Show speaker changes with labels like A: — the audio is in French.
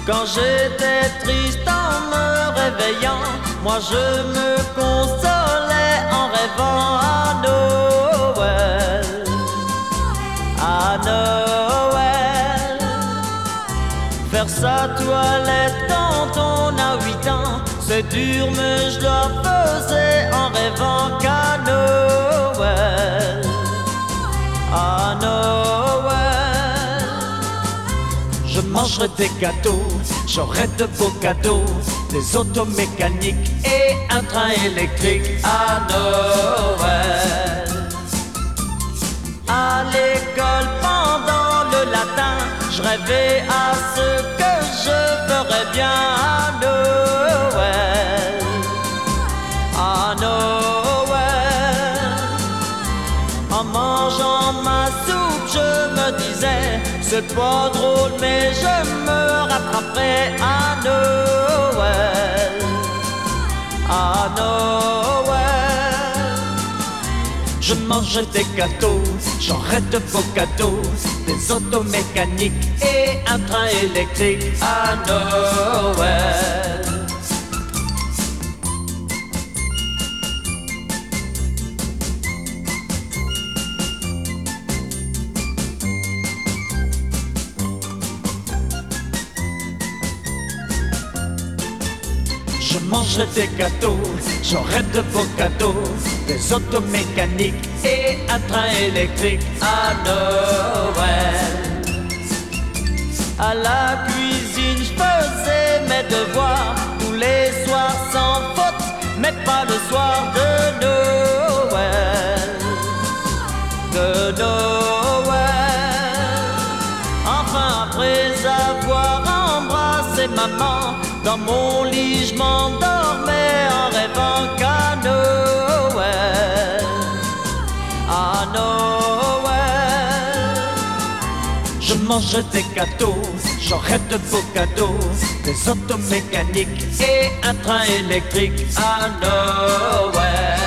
A: Quand j'étais triste en me réveillant, moi je me consolais en rêvant à Noël. À Noël, faire sa toilette quand on a 8 ans, c'est dur mais je la faisais en rêvant qu'à Noël. À Noël, je mangerai des gâteaux, j'aurai de beaux cadeaux, des autos mécaniques et un train électrique à Noël. À l'école pendant le latin, je rêvais à ce que je ferais bien à Noël. À Noël, en mangeant ma soupe, je me disais, c'est pas drôle mais je me rattraperai à Noël. À Noël, je mangerai des gâteaux, j'aurai de beaux cadeaux, des autos mécaniques et un train électrique à Noël. Je mangerai des gâteaux, j'aurai de beaux cadeaux, des autos mécaniques et un train électrique à Noël. À la cuisine, je faisais mes devoirs tous les soirs sans faute, mais pas le soir de Noël. De Noël, enfin après avoir embrassé maman, dans mon lit je m'endormais en rêvant qu'à Noël. À Noël, je mangerai des gâteaux, j'aurai de beaux cadeaux, des autos mécaniques et un train électrique à Noël.